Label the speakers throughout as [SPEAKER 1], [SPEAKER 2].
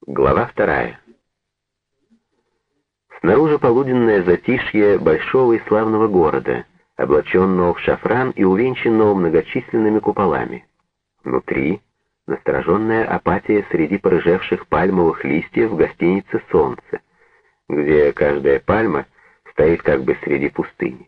[SPEAKER 1] Глава 2. Снаружи полуденное затишье большого и славного города, облаченного в шафран и увенчанного многочисленными куполами. Внутри настороженная апатия среди порыжевших пальмовых листьев в гостинице «Солнце», где каждая пальма стоит как бы среди пустыни.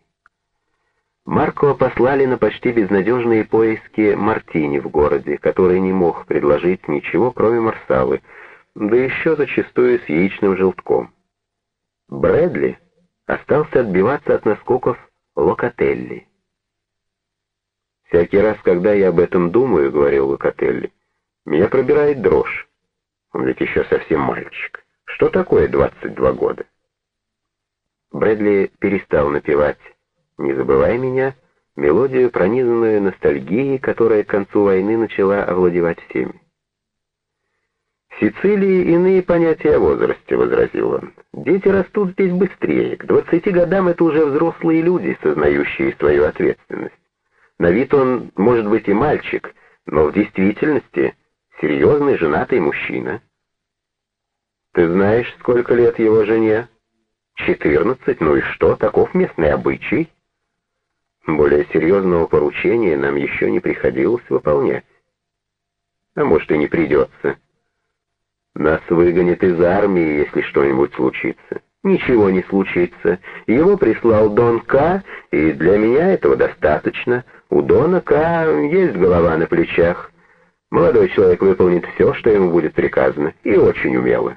[SPEAKER 1] Марко послали на почти безнадежные поиски Мартини в городе, который не мог предложить ничего, кроме марсалы, да еще зачастую с яичным желтком. Брэдли остался отбиваться от наскоков Локателли. «Всякий раз, когда я об этом думаю, — говорил Локателли, — меня пробирает дрожь. Он ведь еще совсем мальчик. Что такое 22 года?» Брэдли перестал напевать «Не забывай меня», мелодию, пронизанную ностальгией, которая к концу войны начала овладевать всеми. «В Сицилии иные понятия о возрасте», — возразил он. «Дети растут здесь быстрее. К 20 годам это уже взрослые люди, сознающие свою ответственность. На вид он, может быть, и мальчик, но в действительности серьезный женатый мужчина». «Ты знаешь, сколько лет его жене?» 14, ну и что, таков местный обычай. Более серьезного поручения нам еще не приходилось выполнять. А может и не придется. Нас выгонят из армии, если что-нибудь случится. Ничего не случится. Его прислал Дон К, и для меня этого достаточно. У Дона К есть голова на плечах. Молодой человек выполнит все, что ему будет приказано, и очень умело.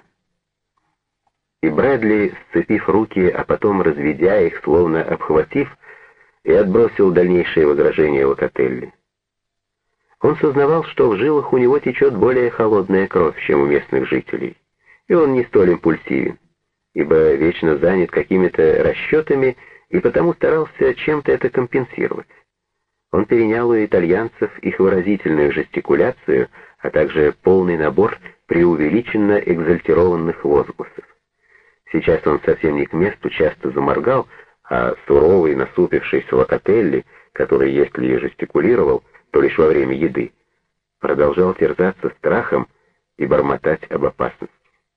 [SPEAKER 1] И Брэдли, сцепив руки, а потом разведя их, словно обхватив, и отбросил дальнейшие возражения Локателли. Он сознавал, что в жилах у него течет более холодная кровь, чем у местных жителей, и он не столь импульсивен, ибо вечно занят какими-то расчетами и потому старался чем-то это компенсировать. Он перенял у итальянцев их выразительную жестикуляцию, а также полный набор преувеличенно экзальтированных возгласов. Сейчас он совсем не к месту часто заморгал, а суровый, насупившийся Локателли, который, если и жестикулировал, то лишь во время еды, продолжал терзаться страхом и бормотать об опасности.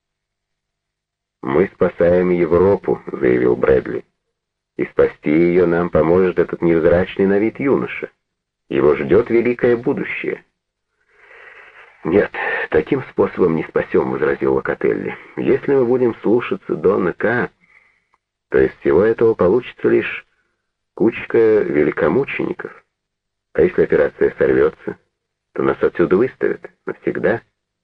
[SPEAKER 1] «Мы спасаем Европу», — заявил Брэдли, — «и спасти ее нам поможет этот невзрачный на вид юноша. Его ждет великое будущее». «Нет, таким способом не спасем», — возразил Локателли. «Если мы будем слушаться Дона К, то из всего этого получится лишь кучка великомучеников. А если операция сорвется, то нас отсюда выставят навсегда».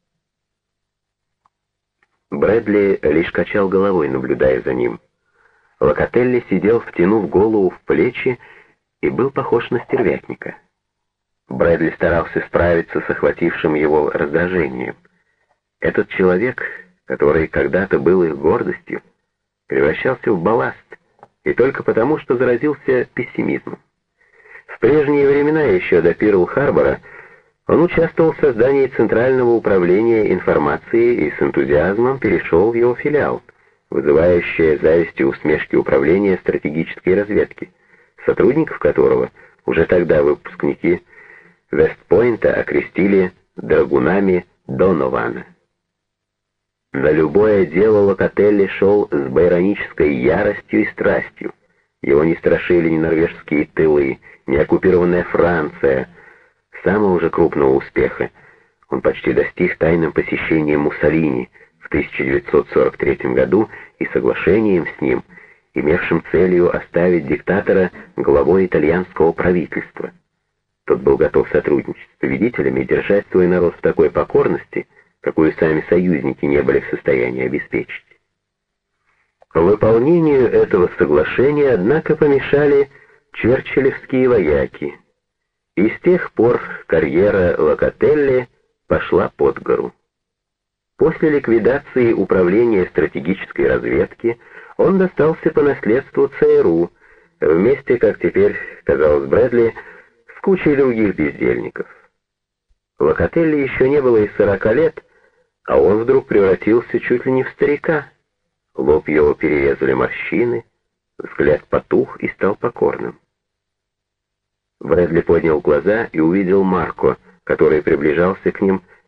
[SPEAKER 1] Брэдли лишь качал головой, наблюдая за ним. Локателли сидел, втянув голову в плечи, и был похож на стервятника. Брэдли старался справиться с охватившим его раздражением. Этот человек, который когда-то был их гордостью, превращался в балласт, и только потому, что заразился пессимизмом. В прежние времена, еще до Пирл-Харбора, он участвовал в создании Центрального управления информацией и с энтузиазмом перешел в его филиал, вызывающее зависть и усмешки управления стратегической разведки, сотрудников которого уже тогда выпускники Вестпойнта окрестили драгунами Донована. На любое дело Локателли шел с байронической яростью и страстью. Его не страшили ни норвежские тылы, ни оккупированная Франция. Самого же крупного успеха он почти достиг тайным посещением Муссолини в 1943 году и соглашением с ним, имевшим целью оставить диктатора главой итальянского правительства. Тот был готов сотрудничать с победителями и держать свой народ в такой покорности, какую сами союзники не были в состоянии обеспечить. Выполнению этого соглашения, однако, помешали черчиллевские вояки, и с тех пор карьера Локателли пошла под гору. После ликвидации управления стратегической разведки он достался по наследству ЦРУ, вместе, как теперь казалось Брэдли, с кучей других бездельников. Локателли еще не было и 40 лет, а он вдруг превратился чуть ли не в старика. Лоб его перерезали морщины, взгляд потух и стал покорным. Брэдли поднял глаза и увидел Марко, который приближался к ним,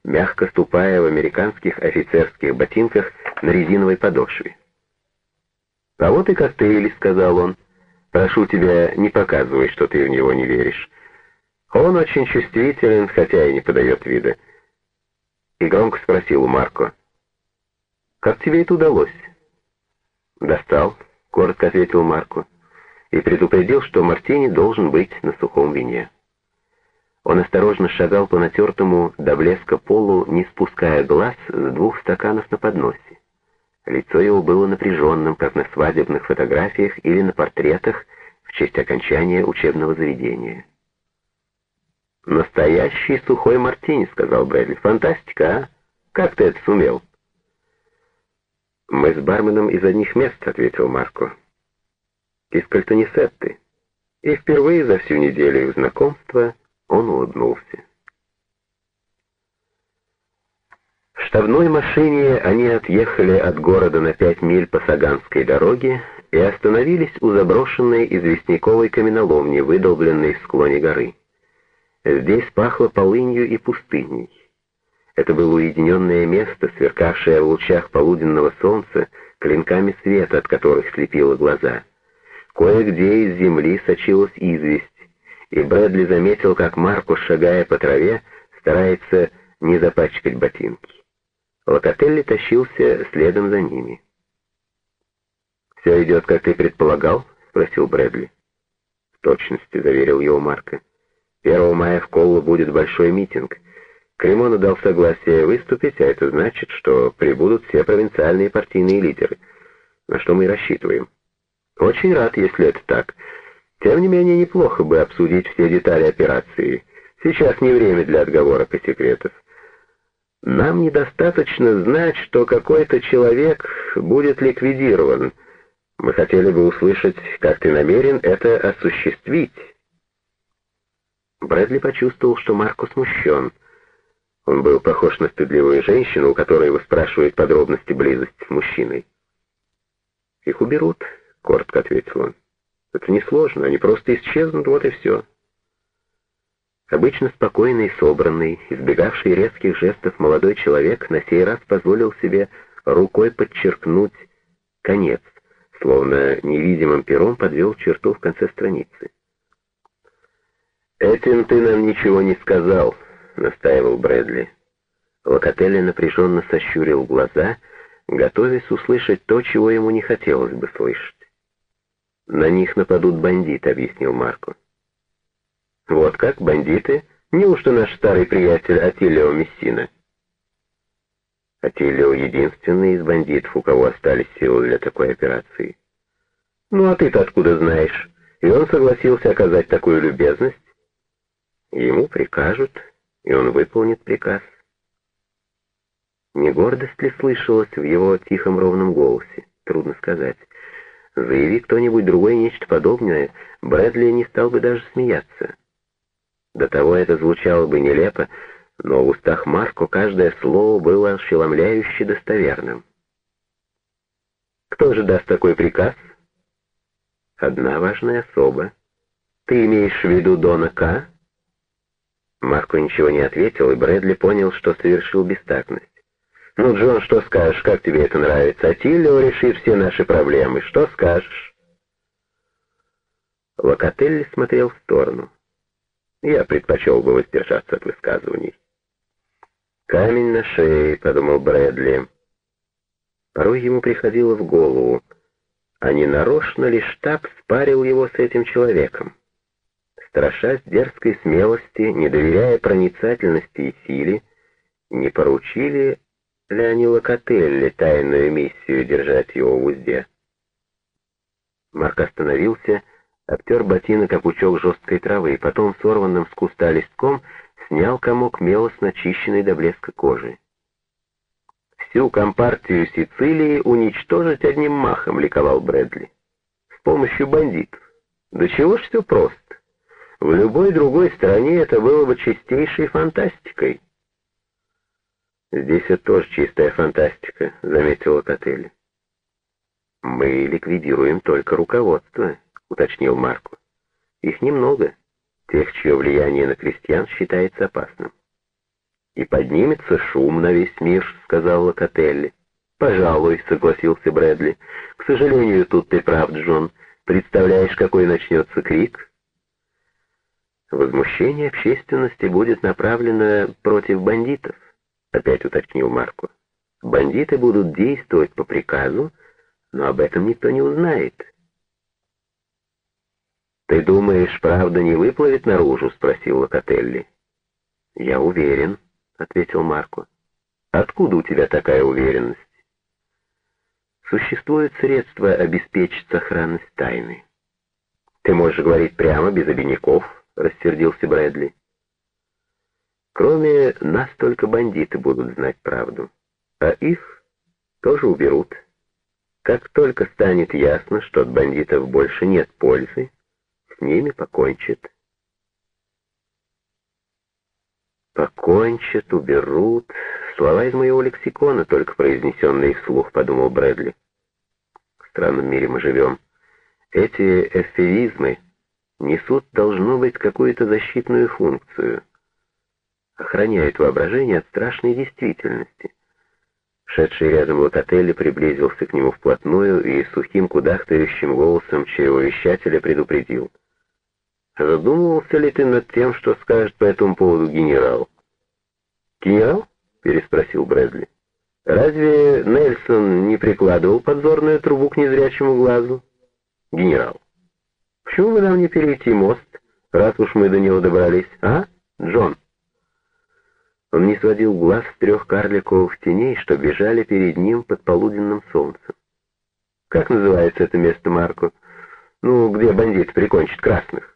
[SPEAKER 1] мягко ступая в американских офицерских ботинках на резиновой подошве. «А вот и коктейли», — сказал он. «Прошу тебя, не показывай, что ты в него не веришь. Он очень чувствителен, хотя и не подает вида». И громко спросил у Марко: «Как тебе это удалось?» «Достал», — коротко ответил Марко, и предупредил, что мартини должен быть на сухом вине. Он осторожно шагал по натертому до блеска полу, не спуская глаз с 2 стаканов на подносе. Лицо его было напряженным, как на свадебных фотографиях или на портретах в честь окончания учебного заведения. «Настоящий сухой мартини», — сказал Брэдли. «Фантастика, а? Как ты это сумел?» «Мы с барменом из одних мест», — ответил Марко. «Из Кальтанисетты». И впервые за всю неделю их знакомства он улыбнулся. В штабной машине они отъехали от города на 5 миль по Саганской дороге и остановились у заброшенной известняковой каменоломни, выдолбленной в склоне горы. Здесь пахло полынью и пустыней. Это было уединенное место, сверкавшее в лучах полуденного солнца клинками света, от которых слепило глаза. Кое-где из земли сочилась известь, и Брэдли заметил, как Марко, шагая по траве, старается не запачкать ботинки. Локотелли тащился следом за ними. «Все идет, как ты предполагал?» — спросил Брэдли. «В точности», — заверил его Марко. 1 мая в Коллу будет большой митинг. Кремону дал согласие выступить, а это значит, что прибудут все провинциальные партийные лидеры, на что мы и рассчитываем. Очень рад, если это так. Тем не менее, неплохо бы обсудить все детали операции. Сейчас не время для отговорок и секретов. Нам недостаточно знать, что какой-то человек будет ликвидирован. Мы хотели бы услышать, как ты намерен это осуществить». Брэдли почувствовал, что Марко смущен. Он был похож на стыдливую женщину, у которой выспрашивают подробности близости с мужчиной. «Их уберут», — коротко ответил он. «Это несложно, они просто исчезнут, вот и все». Обычно спокойный, собранный, избегавший резких жестов молодой человек на сей раз позволил себе рукой подчеркнуть конец, словно невидимым пером подвел черту в конце страницы. «Этим ты нам ничего не сказал», — настаивал Брэдли. Локотелли напряженно сощурил глаза, готовясь услышать то, чего ему не хотелось бы слышать. «На них нападут бандиты», — объяснил Марко. «Вот как, бандиты? Неужто наш старый приятель Атилио Мессина?» «Атилио — единственный из бандитов, у кого остались силы для такой операции». «Ну а ты-то откуда знаешь? И он согласился оказать такую любезность?» «Ему прикажут, и он выполнит приказ». Не гордость ли слышалась в его тихом ровном голосе? Трудно сказать. Заяви кто-нибудь другой нечто подобное, Брэдли не стал бы даже смеяться. До того это звучало бы нелепо, но в устах Марко каждое слово было ошеломляюще достоверным. «Кто же даст такой приказ?» «Одна важная особа. Ты имеешь в виду Дона К?» Марко ничего не ответил, и Брэдли понял, что совершил бестактность. «Ну, Джон, что скажешь, как тебе это нравится? Атилио решит все наши проблемы. Что скажешь?» Локотелли смотрел в сторону. «Я предпочел бы воздержаться от высказываний». «Камень на шее», — подумал Брэдли. Порой ему приходило в голову, а не нарочно ли штаб спарил его с этим человеком? Страшась дерзкой смелости, не доверяя проницательности и силе, не поручили ли они Локотелли тайную миссию держать его в узде? Марк остановился, обтер ботинок о пучок жесткой травы, потом сорванным с куста листком снял комок мела с начищенной до блеска кожи. «Всю компартию Сицилии уничтожить одним махом», — ликовал Брэдли. «С помощью бандитов. Да чего ж все просто. В любой другой стране это было бы чистейшей фантастикой». «Здесь это тоже чистая фантастика», — заметил Локотелли. «Мы ликвидируем только руководство», — уточнил Марко. «Их немного, тех, чье влияние на крестьян считается опасным». «И поднимется шум на весь мир», — сказал Локотелли. «Пожалуй», — согласился Брэдли. «К сожалению, тут ты прав, Джон. Представляешь, какой начнется крик?» «Возмущение общественности будет направлено против бандитов», — опять уточнил Марко. «Бандиты будут действовать по приказу, но об этом никто не узнает». «Ты думаешь, правда не выплывет наружу?» — спросил Локотелли. «Я уверен», — ответил Марко. «Откуда у тебя такая уверенность?» «Существует средство обеспечить сохранность тайны». «Ты можешь говорить прямо, без обиняков», — рассердился Брэдли. «Кроме нас только бандиты будут знать правду, а их тоже уберут. Как только станет ясно, что от бандитов больше нет пользы, с ними покончат». «Покончат, уберут» — слова из моего лексикона, только произнесенные вслух, — подумал Брэдли. В странном мире мы живем. Эти эвфемизмы несут, должно быть, какую-то защитную функцию. Охраняют воображение от страшной действительности. Шедший рядом Локотелли приблизился к нему вплотную и сухим кудахтающим голосом чревовещателя предупредил: «Задумывался ли ты над тем, что скажет по этому поводу генерал?» «Генерал?» — переспросил Брэдли. «Разве Нельсон не прикладывал подзорную трубу к незрячему глазу?» «Генерал, почему бы нам не перейти мост, раз уж мы до него добрались, а, Джон?» Он не сводил глаз с 3 карликовых теней, что бежали перед ним под полуденным солнцем. «Как называется это место, Марко? Ну, где бандит прикончит красных?»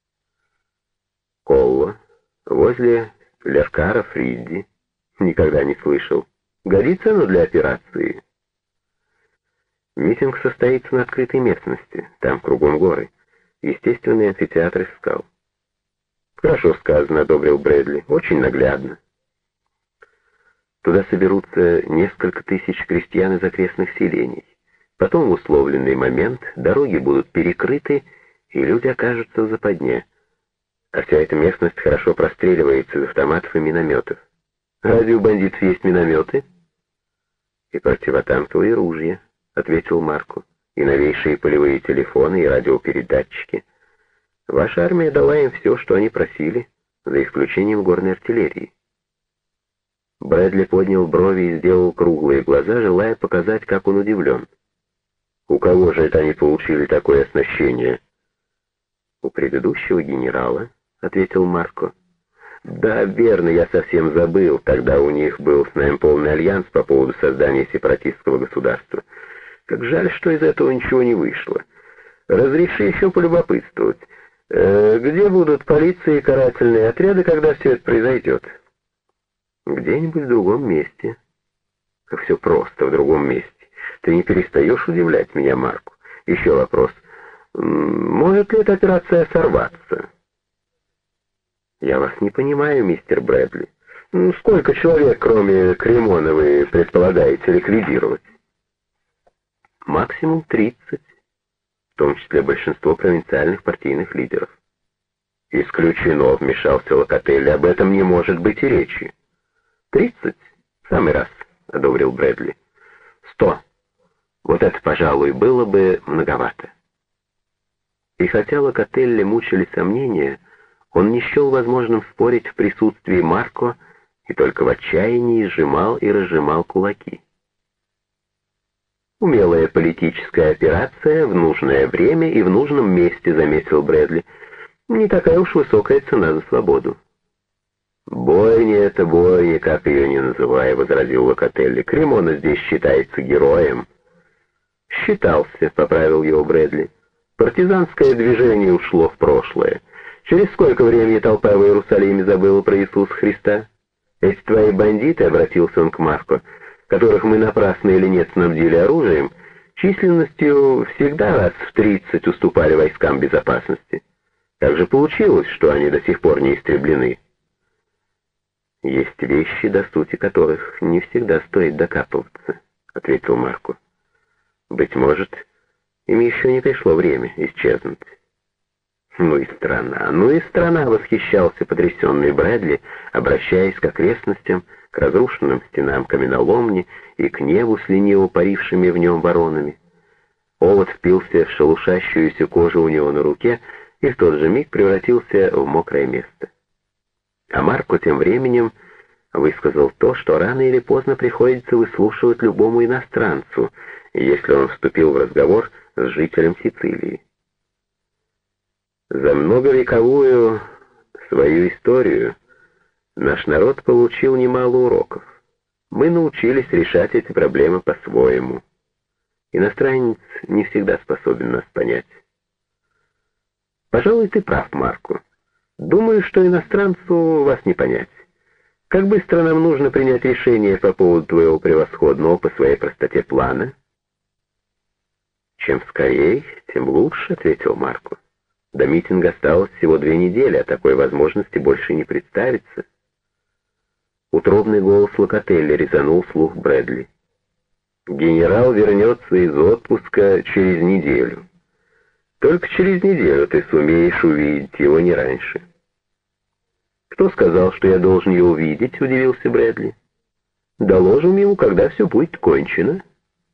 [SPEAKER 1] «Колло, возле Леркара Фридди. Никогда не слышал. Годится оно для операции?» «Митинг состоится на открытой местности. Там кругом горы. Естественный амфитеатр из скал». «Хорошо сказано», — одобрил Брэдли. «Очень наглядно». Туда соберутся несколько тысяч крестьян из окрестных селений. Потом в условленный момент дороги будут перекрыты, и люди окажутся в западне. А вся эта местность хорошо простреливается из автоматов и минометов. «Разве у бандитов есть минометы?» «И противотанковые ружья», — ответил Марко, «и новейшие полевые телефоны, и радиопередатчики. Ваша армия дала им все, что они просили, за исключением горной артиллерии». Брэдли поднял брови и сделал круглые глаза, желая показать, как он удивлен. «У кого же это они получили такое оснащение?» «У предыдущего генерала», — ответил Марко. «Да, верно, я совсем забыл. Тогда у них был с нами полный альянс по поводу создания сепаратистского государства. Как жаль, что из этого ничего не вышло. Разреши еще полюбопытствовать. Где будут полиция и карательные отряды, когда все это произойдет?» «Где-нибудь в другом месте». «Как все просто в другом месте. Ты не перестаешь удивлять меня, Марко. Еще вопрос. Может ли эта операция сорваться?» «Я вас не понимаю, мистер Брэдли. Сколько человек, кроме Кремона, вы предполагаете ликвидировать?» «Максимум 30, в том числе большинство провинциальных партийных лидеров». «Исключено», — вмешался Локотелли, — «об этом не может быть и речи». 30? В самый раз», — одобрил Брэдли. 100. Вот это, пожалуй, было бы многовато. И хотя Локотелли мучили сомнения, он не счел возможным спорить в присутствии Марко и только в отчаянии сжимал и разжимал кулаки. «Умелая политическая операция в нужное время и в нужном месте», — заметил Брэдли. «Не такая уж высокая цена за свободу». «Бойня — это бойня, как ее ни называй», — возразил Локотелли. «Кремона здесь считается героем». «Считался», — поправил его Брэдли. «Партизанское движение ушло в прошлое. Через сколько времени толпа в Иерусалиме забыла про Иисуса Христа? Эти твои бандиты», — обратился он к Марко, «которых мы напрасно или нет снабдили оружием, численностью всегда раз в 30 уступали войскам безопасности. Как же получилось, что они до сих пор не истреблены?» «Есть вещи, до сути которых не всегда стоит докапываться», — ответил Марко. «Быть может, им еще не пришло время исчезнуть». Ну и страна, восхищался потрясенный Брэдли, обращаясь к окрестностям, к разрушенным стенам каменоломни и к небу с лениво парившими в нем воронами. Овод впился в шелушащуюся кожу у него на руке и в тот же миг превратился в мокрое место. А Марко тем временем высказал то, что рано или поздно приходится выслушивать любому иностранцу, если он вступил в разговор с жителем Сицилии. За многовековую свою историю наш народ получил немало уроков. Мы научились решать эти проблемы по-своему. Иностранец не всегда способен нас понять. Пожалуй, ты прав, Марко. Думаю, что иностранцу вас не понять. Как быстро нам нужно принять решение по поводу твоего превосходного по своей простоте плана? Чем скорее, тем лучше, ответил Марко. До митинга осталось всего 2 недели, а такой возможности больше не представится. Утробный голос Локотелли резанул слух Брэдли. Генерал вернется из отпуска через неделю. Только через неделю ты сумеешь увидеть его, не раньше. Кто сказал, что я должен его увидеть? Удивился Брэдли. Доложим ему, когда все будет кончено.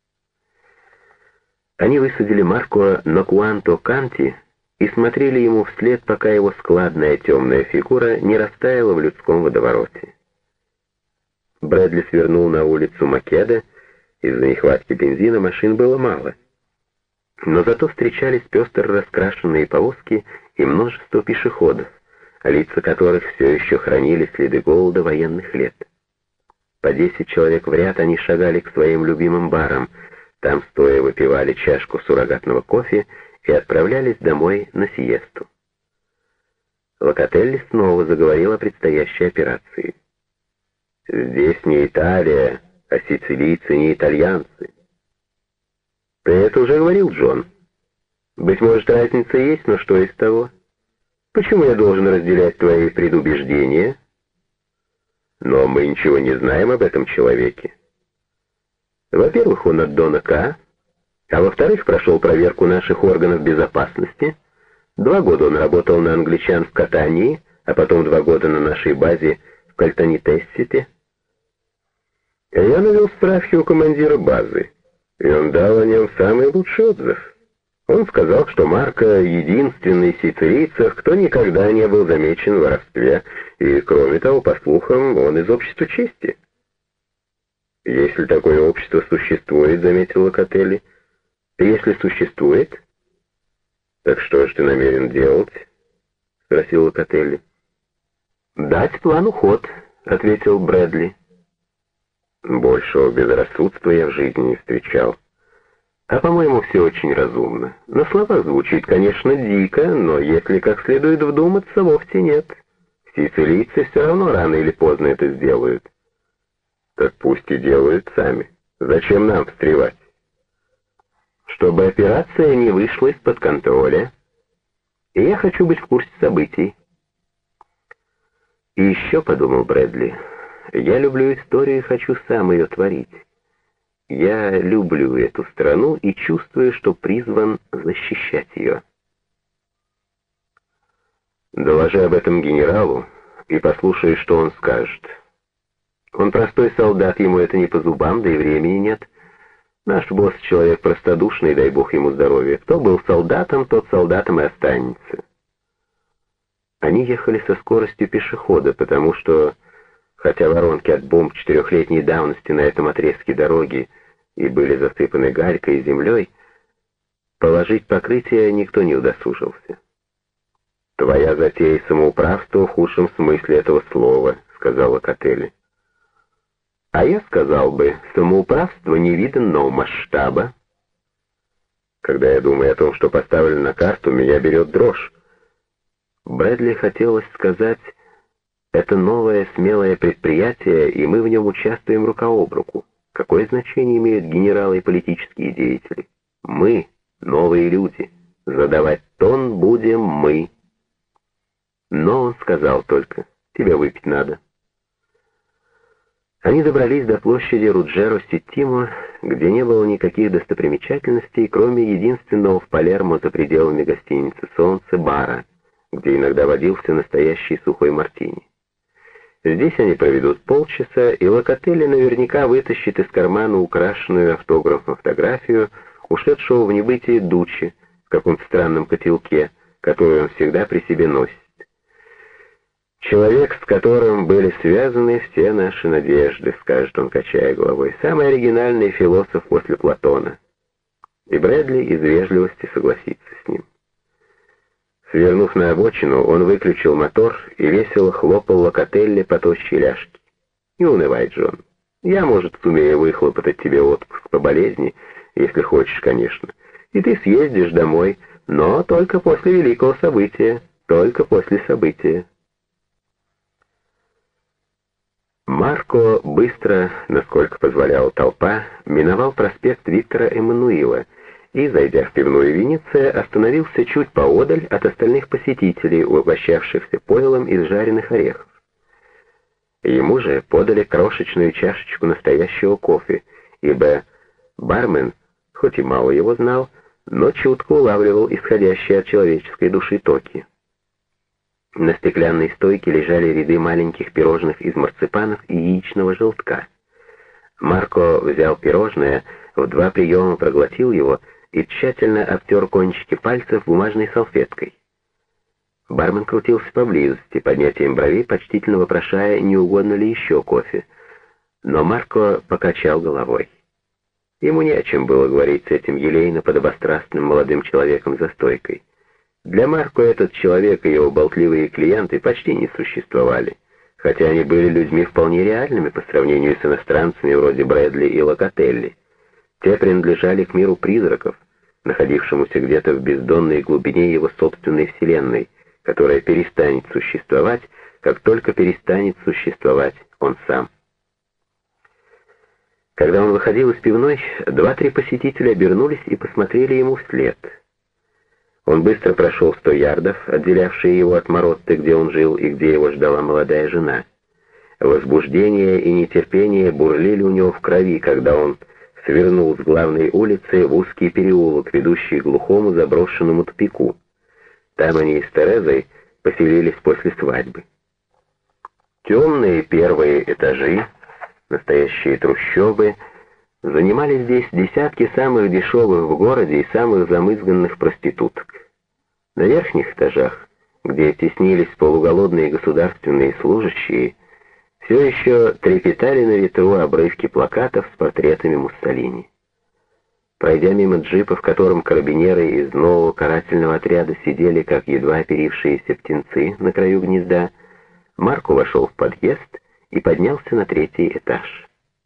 [SPEAKER 1] Они высадили Марко на Куанто-Канти и смотрели ему вслед, пока его складная темная фигура не растаяла в людском водовороте. Брэдли свернул на улицу Македа. Из-за нехватки бензина машин было мало. Но зато встречались пестро раскрашенные повозки и множество пешеходов, лица которых все еще хранили следы голода военных лет. По 10 человек в ряд они шагали к своим любимым барам, там стоя выпивали чашку суррогатного кофе и отправлялись домой на сиесту. Локотелли снова заговорил о предстоящей операции. «Здесь не Италия, а сицилийцы не итальянцы». «Ты это уже говорил, Джон. Быть может, разница есть, но что из того? Почему я должен разделять твои предубеждения? Но мы ничего не знаем об этом человеке. Во-первых, он от Дона К, а во-вторых, прошел проверку наших органов безопасности. 2 года он работал на англичан в Катании, а потом 2 года на нашей базе в Кальтанитессите. Я навел справки у командира базы, и он дал о нем самый лучший отзыв. Он сказал, что Марко — единственный из сицилийцев, кто никогда не был замечен в воровстве, и, кроме того, по слухам, он из общества чести. «Если такое общество существует, — заметил Локотелли, — если существует, так что же ты намерен делать?» — спросил Локотелли. «Дать плану ход», — ответил Брэдли. «Большего безрассудства я в жизни не встречал. А, по-моему, все очень разумно. На словах звучит, конечно, дико, но если как следует вдуматься, вовсе нет. Сицилийцы все равно рано или поздно это сделают». «Так пусть и делают сами. Зачем нам встревать?» «Чтобы операция не вышла из-под контроля. И я хочу быть в курсе событий». «И еще, — подумал Брэдли, — я люблю историю и хочу сам ее творить. Я люблю эту страну и чувствую, что призван защищать ее». «Доложи об этом генералу и послушай, что он скажет. Он простой солдат, ему это не по зубам, да и времени нет. Наш босс человек простодушный, дай бог ему здоровья. Кто был солдатом, тот солдатом и останется». Они ехали со скоростью пешехода, потому что, хотя воронки от бомб 4-летней давности на этом отрезке дороги и были засыпаны галькой и землей, положить покрытие никто не удосужился. «Твоя затея самоуправства в худшем смысле этого слова», — сказал Локотелли. «А я сказал бы, самоуправство невиданного масштаба. Когда я думаю о том, что поставлено на карту, меня берет дрожь». Брэдли хотелось сказать: «Это новое смелое предприятие, и мы в нем участвуем рука об руку. Какое значение имеют генералы и политические деятели? Мы, новые люди, задавать тон будем мы». Но он сказал только: «Тебе выпить надо». Они добрались до площади Руджеро-Сеттимо, где не было никаких достопримечательностей, кроме единственного в Палермо за пределами гостиницы «Солнце» бара — где иногда водился настоящий сухой мартини. Здесь они проведут полчаса, и Локотелли наверняка вытащит из кармана украшенную автографом фотографию ушедшего в небытие Дуччи в каком-то странном котелке, который он всегда при себе носит. «Человек, с которым были связаны все наши надежды», — скажет он, качая головой, — «самый оригинальный философ после Платона». И Брэдли из вежливости согласится с ним. Свернув на обочину, он выключил мотор и весело хлопал Локотелли по тощей ляжке. «Не унывай, Джон. Я, может, сумею выхлопотать тебе отпуск по болезни, если хочешь, конечно. И ты съездишь домой, но только после великого события, только после события». Марко быстро, насколько позволяла толпа, миновал проспект Виктора Эммануила и, зайдя в пивную Венеция, остановился чуть поодаль от остальных посетителей, угощавшихся пойлом из жареных орехов. Ему же подали крошечную чашечку настоящего кофе, ибо бармен, хоть и мало его знал, но чутко улавливал исходящие от человеческой души токи. На стеклянной стойке лежали ряды маленьких пирожных из марципанов и яичного желтка. Марко взял пирожное, в 2 приема проглотил его и тщательно обтер кончики пальцев бумажной салфеткой. Бармен крутился поблизости, поднятием бровей, почтительно вопрошая, не угодно ли еще кофе. Но Марко покачал головой. Ему не о чем было говорить с этим елейно-подобострастным молодым человеком за стойкой. Для Марко этот человек и его болтливые клиенты почти не существовали, хотя они были людьми вполне реальными по сравнению с иностранцами вроде Брэдли и Локотелли. Те принадлежали к миру призраков, находившемуся где-то в бездонной глубине его собственной вселенной, которая перестанет существовать, как только перестанет существовать он сам. Когда он выходил из пивной, 2-3 посетителя обернулись и посмотрели ему вслед. Он быстро прошел 100 ярдов, отделявшие его от Маротты, где он жил и где его ждала молодая жена. Возбуждение и нетерпение бурлили у него в крови, когда он свернул с главной улицы в узкий переулок, ведущий к глухому заброшенному тупику. Там они с Терезой поселились после свадьбы. Темные первые этажи, настоящие трущобы, занимали здесь десятки самых дешевых в городе и самых замызганных проституток. На верхних этажах, где теснились полуголодные государственные служащие, все еще трепетали на ветру обрывки плакатов с портретами Муссолини. Пройдя мимо джипа, в котором карабинеры из нового карательного отряда сидели, как едва оперившиеся птенцы на краю гнезда, Марко вошел в подъезд и поднялся на 3-й этаж.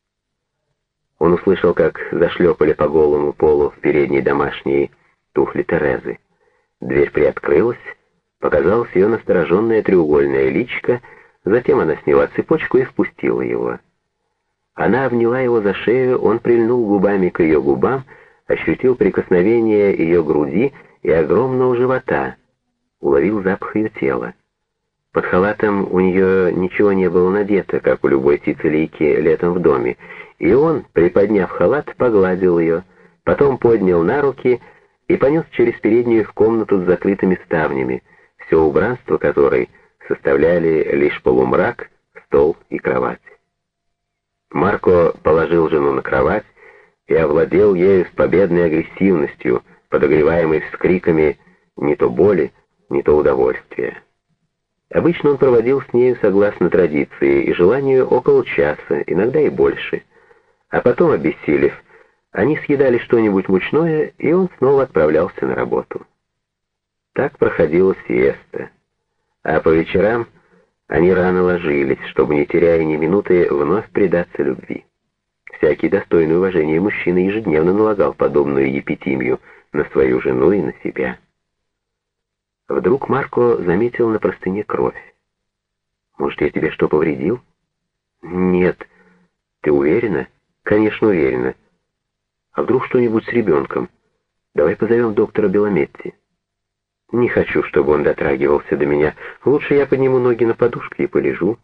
[SPEAKER 1] Он услышал, как зашлепали по голому полу в передней домашней туфли Терезы. Дверь приоткрылась, показалось ее настороженное треугольное личико, затем она сняла цепочку и впустила его. Она обняла его за шею, он прильнул губами к ее губам, ощутил прикосновение ее груди и огромного живота, уловил запах ее тела. Под халатом у нее ничего не было надето, как у любой сицилийки летом в доме, и он, приподняв халат, погладил ее, потом поднял на руки и понес через переднюю в комнату с закрытыми ставнями, все убранство которой составляли лишь полумрак, стол и кровать. Марко положил жену на кровать и овладел ею с победной агрессивностью, подогреваемой вскриками не то боли, не то удовольствия. Обычно он проводил с нею согласно традиции и желанию около часа, иногда и больше. А потом, обессилев, они съедали что-нибудь мучное, и он снова отправлялся на работу. Так проходила сиеста. А по вечерам они рано ложились, чтобы, не теряя ни минуты, вновь предаться любви. Всякий достойный уважения мужчина ежедневно налагал подобную епитимию на свою жену и на себя. Вдруг Марко заметил на простыне кровь. «Может, я тебе что повредил?» «Нет». «Ты уверена?» «Конечно, уверена. А вдруг что-нибудь с ребенком? Давай позовем доктора Белометти». «Не хочу, чтобы он дотрагивался до меня. Лучше я подниму ноги на подушке и полежу».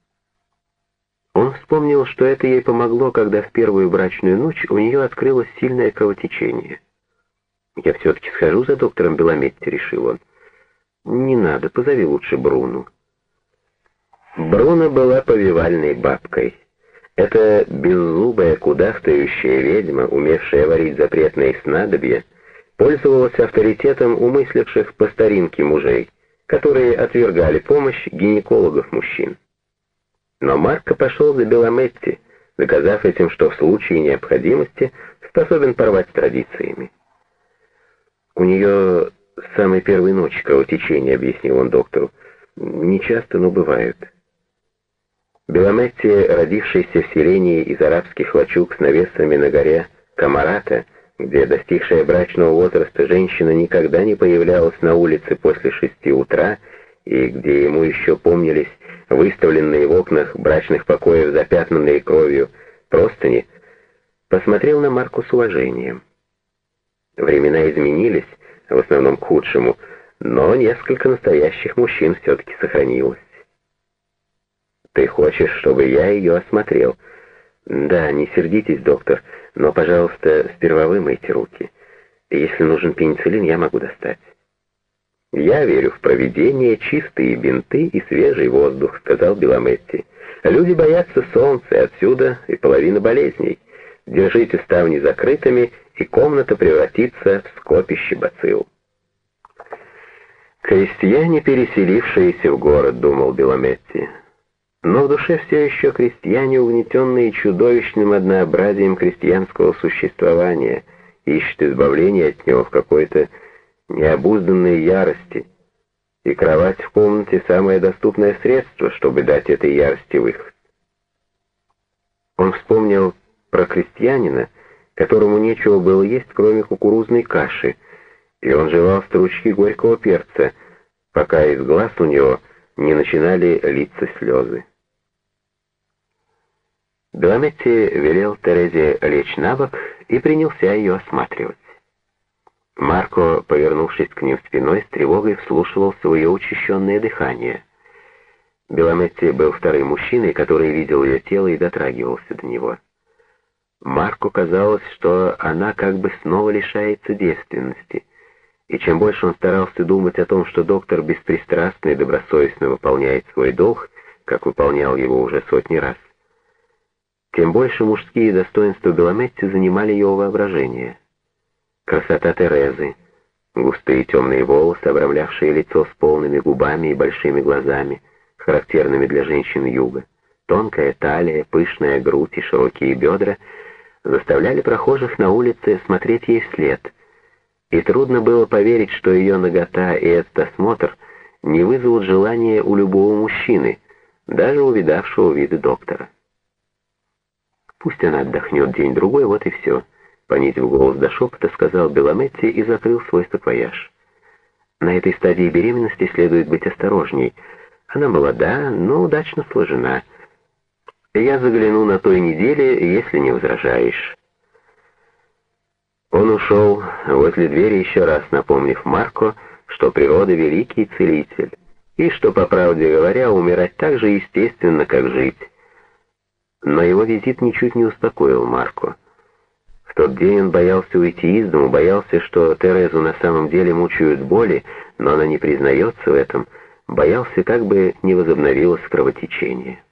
[SPEAKER 1] Он вспомнил, что это ей помогло, когда в первую брачную ночь у нее открылось сильное кровотечение. «Я все-таки схожу за доктором Белометти», — решил он. «Не надо, позови лучше Бруну». Бруно была повивальной бабкой. Эта беззубая, кудахтающая ведьма, умевшая варить запретные снадобья, пользовалась авторитетом умысливших по старинке мужей, которые отвергали помощь гинекологов-мужчин. Но Марко пошел за Беламетти, доказав этим, что в случае необходимости способен порвать с традициями. «У нее с самой первой ночи кровотечение», — объяснил он доктору. «Не часто, но бывают». Беламетти, родившийся в селении из арабских лачуг с навесами на горе Камарата, где достигшая брачного возраста женщина никогда не появлялась на улице после 6 утра, и где ему еще помнились выставленные в окнах брачных покоев запятнанные кровью простыни, посмотрел на Марку с уважением. Времена изменились, в основном к худшему, но несколько настоящих мужчин все-таки сохранилось. «Ты хочешь, чтобы я ее осмотрел?» «Да, не сердитесь, доктор, но, пожалуйста, сперва вымойте руки. Если нужен пенициллин, я могу достать». «Я верю в провидение, чистые бинты и свежий воздух», — сказал Беламетти. «Люди боятся солнца, отсюда и половина болезней. Держите ставни закрытыми, и комната превратится в скопище бацилл». «Крестьяне, переселившиеся в город», — думал Беламетти. Но в душе все еще крестьяне, угнетенные чудовищным однообразием крестьянского существования, ищут избавления от него в какой-то необузданной ярости, и кровать в комнате — самое доступное средство, чтобы дать этой ярости выход. Он вспомнил про крестьянина, которому нечего было есть, кроме кукурузной каши, и он жевал стручки горького перца, пока из глаз у него не начинали литься слезы. Беламетти велел Терезе лечь на бок и принялся ее осматривать. Марко, повернувшись к ним спиной, с тревогой вслушивался в ее учащенное дыхание. Беламетти был вторым мужчиной, который видел ее тело и дотрагивался до него. Марко казалось, что она как бы снова лишается девственности, и чем больше он старался думать о том, что доктор беспристрастно и добросовестно выполняет свой долг, как выполнял его уже сотни раз, тем больше мужские достоинства Беламетти занимали его воображение. Красота Терезы, густые темные волосы, обрамлявшие лицо с полными губами и большими глазами, характерными для женщин юга, тонкая талия, пышная грудь и широкие бедра заставляли прохожих на улице смотреть ей вслед, и трудно было поверить, что ее нагота и этот осмотр не вызовут желания у любого мужчины, даже увидавшего виды доктора. «Пусть она отдохнет день-другой, вот и все», — понизив голос до шепота, сказал Беламетти и закрыл свой саквояж. «На этой стадии беременности следует быть осторожней. Она молода, но удачно сложена. Я загляну на той неделе, если не возражаешь». Он ушел, возле двери еще раз напомнив Марко, что природа — великий целитель, и что, по правде говоря, умирать так же естественно, как жить. Но его визит ничуть не успокоил Марко. В тот день он боялся уйти из дому, боялся, что Терезу на самом деле мучают боли, но она не признается в этом, боялся, как бы не возобновилось кровотечение.